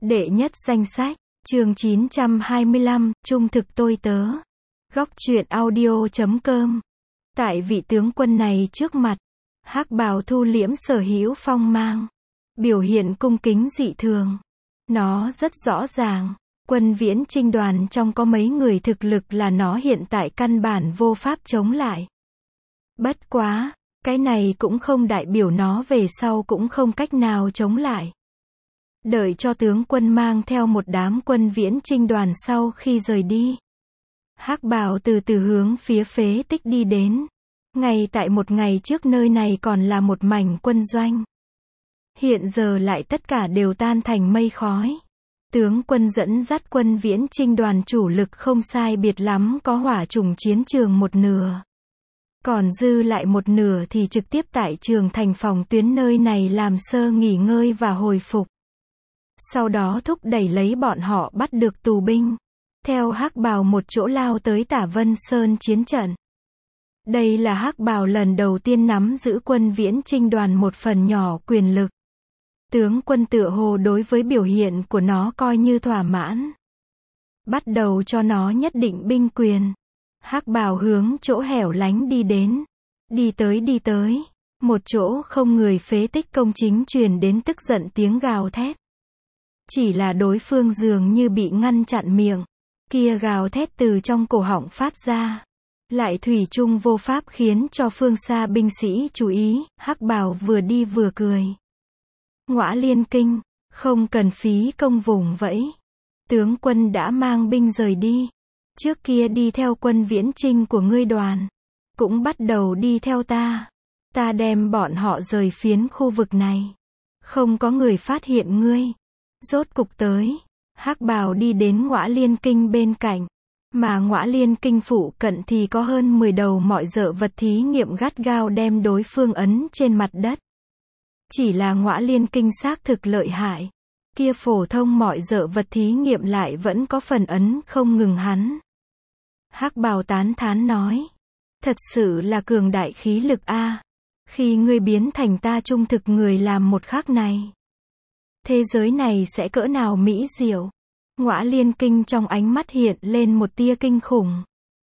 Đệ nhất danh sách, chương 925, trung thực tôi tớ. Góc truyện audio.com. Tại vị tướng quân này trước mặt, hắc bào thu liễm sở hữu phong mang, biểu hiện cung kính dị thường. Nó rất rõ ràng, quân Viễn Chinh đoàn trong có mấy người thực lực là nó hiện tại căn bản vô pháp chống lại. Bất quá, cái này cũng không đại biểu nó về sau cũng không cách nào chống lại. Đợi cho tướng quân mang theo một đám quân Viễn Chinh đoàn sau khi rời đi, hắc bào từ từ hướng phía phế tích đi đến. Ngay tại một ngày trước nơi này còn là một mảnh quân doanh, hiện giờ lại tất cả đều tan thành mây khói. Tướng quân dẫn dắt quân Viễn Chinh đoàn chủ lực không sai biệt lắm có hỏa trùng chiến trường một nửa, còn dư lại một nửa thì trực tiếp tại trường thành phòng tuyến nơi này làm sơ nghỉ ngơi và hồi phục. Sau đó thúc đẩy lấy bọn họ bắt được tù binh, theo hắc bào một chỗ lao tới Tả Vân Sơn chiến trận. Đây là hắc bào lần đầu tiên nắm giữ quân Viễn Chinh đoàn một phần nhỏ quyền lực. Tướng quân tựa hồ đối với biểu hiện của nó coi như thỏa mãn, bắt đầu cho nó nhất định binh quyền. Hắc bào hướng chỗ hẻo lánh đi đến. Đi tới, một chỗ không người phế tích công chính truyền đến tức giận tiếng gào thét. Chỉ là đối phương dường như bị ngăn chặn miệng, kia gào thét từ trong cổ họng phát ra, lại thủy chung vô pháp khiến cho phương xa binh sĩ chú ý. Hắc bào vừa đi vừa cười. Ngõa Liên Kinh, không cần phí công vùng vẫy. Tướng quân đã mang binh rời đi. Trước kia đi theo quân Viễn Chinh của ngươi đoàn, cũng bắt đầu đi theo ta. Ta đem bọn họ rời phiến khu vực này, không có người phát hiện ngươi. Rốt cục tới, hắc bào đi đến Ngõa Liên Kinh bên cạnh, mà Ngõa Liên Kinh phụ cận thì có hơn 10 đầu mọi dợ vật thí nghiệm gắt gao đem đối phương ấn trên mặt đất. Chỉ là Ngõa Liên Kinh xác thực lợi hại, kia phổ thông mọi dợ vật thí nghiệm lại vẫn có phần ấn không ngừng hắn. Hắc bào tán thán nói, thật sự là cường đại khí lực a. Khi ngươi biến thành ta trung thực người làm một khắc này, thế giới này sẽ cỡ nào mỹ diệu. Ngõa Liên Kinh trong ánh mắt hiện lên một tia kinh khủng.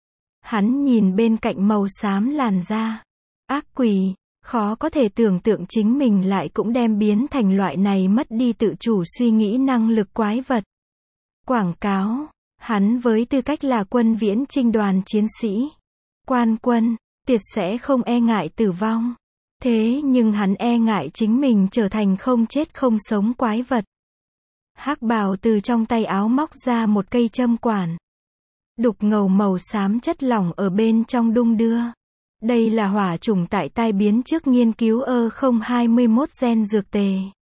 Hắn nhìn bên cạnh màu xám làn da, ác quỷ, khó có thể tưởng tượng chính mình lại cũng đem biến thành loại này mất đi tự chủ suy nghĩ năng lực quái vật. Quảng cáo, hắn với tư cách là quân Viễn Chinh đoàn chiến sĩ, quan quân, tuyệt sẽ không e ngại tử vong. Thế nhưng hắn e ngại chính mình trở thành không chết không sống quái vật. Hắc bào từ trong tay áo móc ra một cây châm quản, đục ngầu màu xám chất lỏng ở bên trong đung đưa. Đây là hỏa trùng tại tai biến trước nghiên cứu E021 gen dược tề.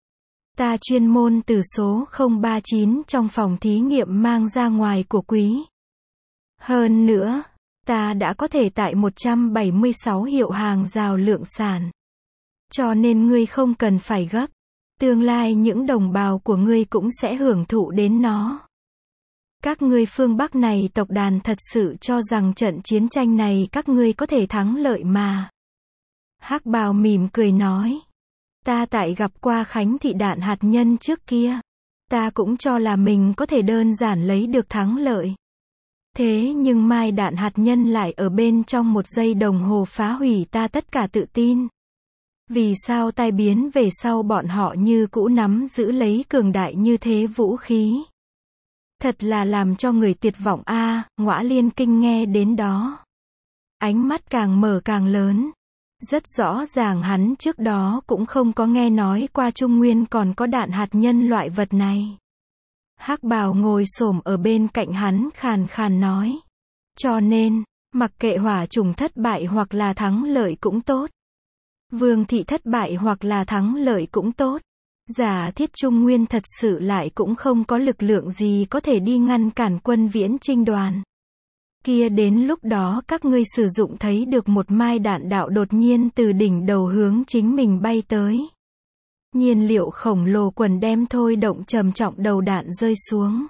Ta chuyên môn từ số 039 trong phòng thí nghiệm mang ra ngoài của quý. Hơn nữa, ta đã có thể tại 176 hiệu hàng rào lượng sản. Cho nên ngươi không cần phải gấp. Tương lai những đồng bào của ngươi cũng sẽ hưởng thụ đến nó. Các ngươi phương Bắc này tộc đàn thật sự cho rằng trận chiến tranh này các ngươi có thể thắng lợi mà. Hắc bào mỉm cười nói. Ta tại gặp qua Khánh Thị đạn hạt nhân trước kia, ta cũng cho là mình có thể đơn giản lấy được thắng lợi. Thế nhưng mai đạn hạt nhân lại ở bên trong một giây đồng hồ phá hủy ta tất cả tự tin. Vì sao tai biến về sau bọn họ như cũ nắm giữ lấy cường đại như thế vũ khí? Thật là làm cho người tuyệt vọng a. Ngõa Liên Kinh nghe đến đó, ánh mắt càng mở càng lớn. Rất rõ ràng hắn trước đó cũng không có nghe nói qua Trung Nguyên còn có đạn hạt nhân loại vật này. Hắc bào ngồi xổm ở bên cạnh hắn khàn khàn nói. Cho nên, mặc kệ hỏa trùng thất bại hoặc là thắng lợi cũng tốt, Vương thị thất bại hoặc là thắng lợi cũng tốt, giả thiết Trung Nguyên thật sự lại cũng không có lực lượng gì có thể đi ngăn cản quân Viễn Chinh đoàn. Kia đến lúc đó các ngươi sử dụng thấy được một mai đạn đạo đột nhiên từ đỉnh đầu hướng chính mình bay tới. Nhiên liệu khổng lồ quần đem thôi động trầm trọng đầu đạn rơi xuống.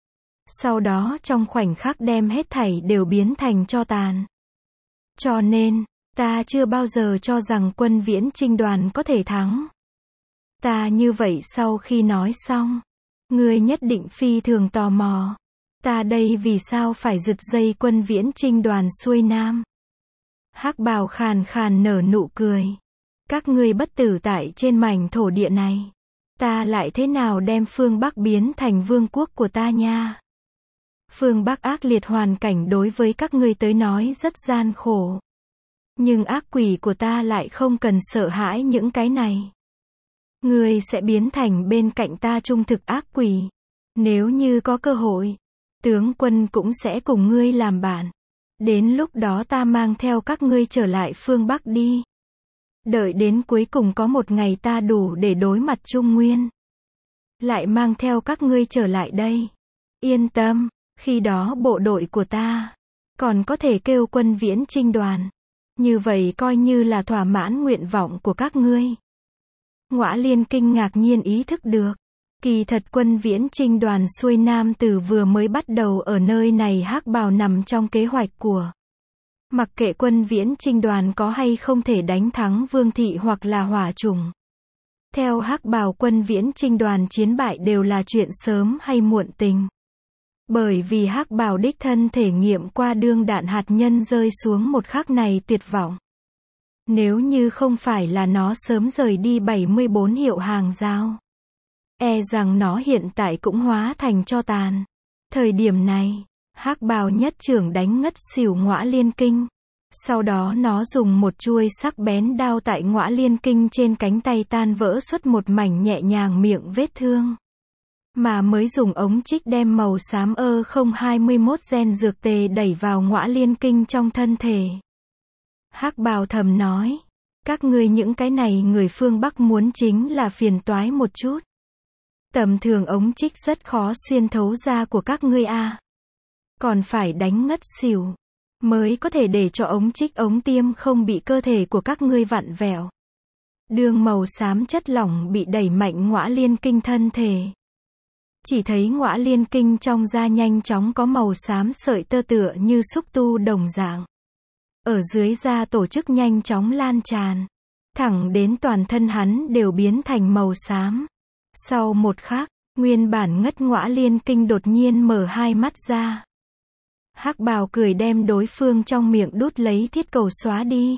Sau đó trong khoảnh khắc đem hết thảy đều biến thành tro tàn. Cho nên, ta chưa bao giờ cho rằng quân Viễn Chinh đoàn có thể thắng. Ta như vậy sau khi nói xong, Ngươi nhất định phi thường tò mò. Ta đây vì sao phải giật dây quân viễn chinh đoàn xuôi nam? Hắc bào khàn khàn nở nụ cười. Các ngươi bất tử tại trên mảnh thổ địa này. Ta lại thế nào đem phương Bắc biến thành vương quốc của ta nha? Phương Bắc ác liệt hoàn cảnh đối với các ngươi tới nói rất gian khổ. Nhưng ác quỷ của ta lại không cần sợ hãi những cái này. Ngươi sẽ biến thành bên cạnh ta trung thực ác quỷ. Nếu như có cơ hội, tướng quân cũng sẽ cùng ngươi làm bạn. Đến lúc đó ta mang theo các ngươi trở lại phương Bắc đi. Đợi đến cuối cùng có một ngày ta đủ để đối mặt Trung Nguyên. Lại mang theo các ngươi trở lại đây. Yên tâm, khi đó bộ đội của ta còn có thể kêu quân viễn chinh đoàn. Như vậy coi như là thỏa mãn nguyện vọng của các ngươi. Ngõa Liên Kinh ngạc nhiên ý thức được. Kỳ thật quân viễn chinh đoàn xuôi nam từ vừa mới bắt đầu ở nơi này hắc bào nằm trong kế hoạch của. Mặc kệ quân viễn chinh đoàn có hay không thể đánh thắng Vương Thị hoặc là Hỏa Trùng. Theo hắc bào quân viễn chinh đoàn chiến bại đều là chuyện sớm hay muộn tình. Bởi vì hắc bào đích thân thể nghiệm qua đương đạn hạt nhân rơi xuống một khắc này tuyệt vọng. Nếu như không phải là nó sớm rời đi 74 hiệu hàng giao. E rằng nó hiện tại cũng hóa thành tro tàn. Thời điểm này, hắc bào nhất trưởng đánh ngất xỉu Ngõa Liên Kinh. Sau đó nó dùng một chuôi sắc bén đao tại Ngõa Liên Kinh trên cánh tay tan vỡ xuất một mảnh nhẹ nhàng miệng vết thương. Mà mới dùng ống trích đem màu xám E021 gen dược tề đẩy vào Ngõa Liên Kinh trong thân thể. Hắc bào thầm nói, các ngươi những cái này người phương Bắc muốn chính là phiền toái một chút. Tầm thường ống trích rất khó xuyên thấu da của các ngươi a. Còn phải đánh ngất xỉu, mới có thể để cho ống trích ống tiêm không bị cơ thể của các ngươi vặn vẹo. Đường màu xám chất lỏng bị đẩy mạnh Ngõa Liên Kinh thân thể. Chỉ thấy Ngõa Liên Kinh trong da nhanh chóng có màu xám sợi tơ tựa như xúc tu đồng dạng. Ở dưới da tổ chức nhanh chóng lan tràn. Thẳng đến toàn thân hắn đều biến thành màu xám. Sau một khắc, nguyên bản ngất Ngõa Liên Kinh đột nhiên mở hai mắt ra. Hắc bào cười đem đối phương trong miệng đút lấy thiết cầu xóa đi.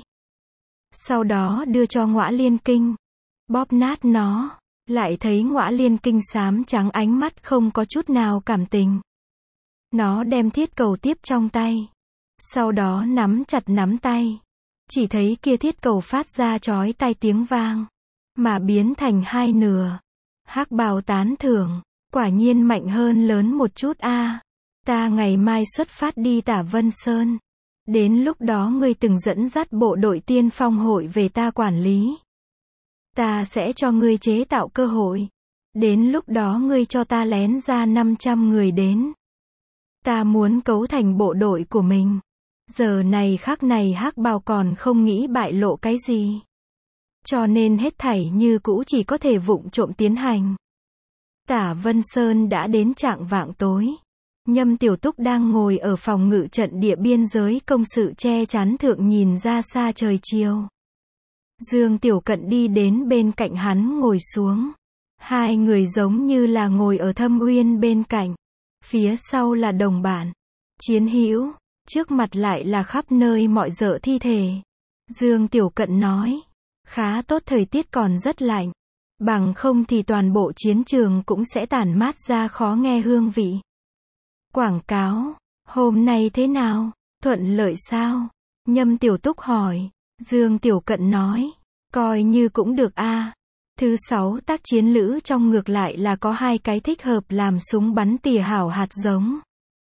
Sau đó đưa cho Ngõa Liên Kinh. Bóp nát nó. Lại thấy Ngõa Liên Kinh xám trắng ánh mắt không có chút nào cảm tình. Nó đem thiết cầu tiếp trong tay. Sau đó nắm chặt nắm tay. Chỉ thấy kia thiết cầu phát ra chói tai tiếng vang. Mà biến thành hai nửa. Hắc bào tán thưởng. Quả nhiên mạnh hơn lớn một chút a. Ta ngày mai xuất phát đi Tả Vân Sơn. Đến lúc đó ngươi từng dẫn dắt bộ đội tiên phong hội về ta quản lý. Ta sẽ cho ngươi chế tạo cơ hội. Đến lúc đó ngươi cho ta lén ra 500 người đến. Ta muốn cấu thành bộ đội của mình. Giờ này khắc này hắc bào còn không nghĩ bại lộ cái gì. Cho nên hết thảy như cũ chỉ có thể vụng trộm tiến hành. Tả Vân Sơn đã đến chạng vạng tối. Nhâm Tiểu Túc đang ngồi ở phòng ngự trận địa biên giới công sự che chắn thượng nhìn ra xa trời chiều. Dương Tiểu Cận đi đến bên cạnh hắn ngồi xuống. Hai người giống như là ngồi ở thâm uyên bên cạnh. Phía sau là đồng bạn. Chiến hữu. Trước mặt lại là khắp nơi mọi dợ thi thể. Dương Tiểu Cận nói. Khá tốt, thời tiết còn rất lạnh. Bằng không thì toàn bộ chiến trường cũng sẽ tản mát ra khó nghe hương vị. Quảng cáo. Hôm nay thế nào? Thuận lợi sao? Nhâm Tiểu Túc hỏi. Dương Tiểu Cận nói. Coi như cũng được a. Thứ 6 tác chiến lữ trong ngược lại là có 2 cái thích hợp làm súng bắn tỉa hảo hạt giống.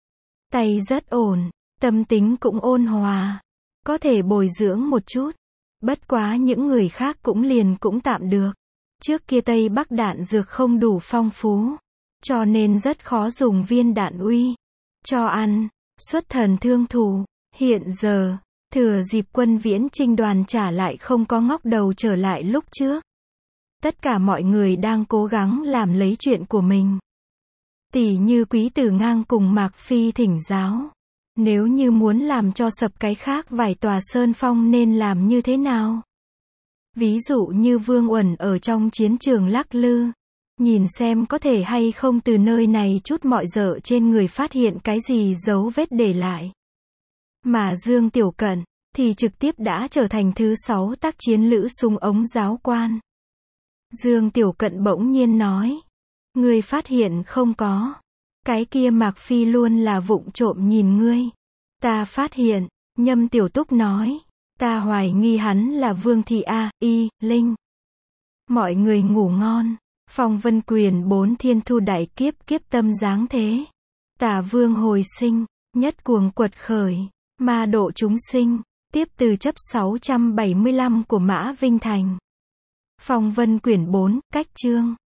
Tay rất ổn. Tâm tính cũng ôn hòa. Có thể bồi dưỡng một chút. Bất quá những người khác cũng cũng tạm được. Trước kia Tây Bắc đạn dược không đủ phong phú. Cho nên rất khó dùng viên đạn uy. Cho ăn. Xuất thần thương thủ. Hiện giờ, thừa dịp quân viễn chinh đoàn trả lại không có ngóc đầu trở lại lúc trước. Tất cả mọi người đang cố gắng làm lấy chuyện của mình. Tỷ như Quý Tử Ngang cùng Mạc Phi thỉnh giáo. Nếu như muốn làm cho sập cái khác vài tòa sơn phong nên làm như thế nào? Ví dụ như Vương Uẩn ở trong chiến trường lắc lư. Nhìn xem có thể hay không từ nơi này chút mọi dợ trên người phát hiện cái gì dấu vết để lại. Mà Dương Tiểu Cận, thì trực tiếp đã trở thành thứ 6 tác chiến lữ súng ống giáo quan. Dương Tiểu Cận bỗng nhiên nói. Ngươi phát hiện không có. Cái kia Mạc Phi luôn là vụng trộm nhìn ngươi. Ta phát hiện, Nhâm Tiểu Túc nói. Ta hoài nghi hắn là Vương Thị A, Y, Linh. Mọi người ngủ ngon. Phong Vân Quyền 4 thiên thu đại kiếp kiếp tâm dáng thế. Tả Vương hồi sinh, nhất cuồng quật khởi, ma độ chúng sinh. Tiếp từ chấp 675 của Mã Vinh Thành. Phong Vân Quyển 4, cách chương.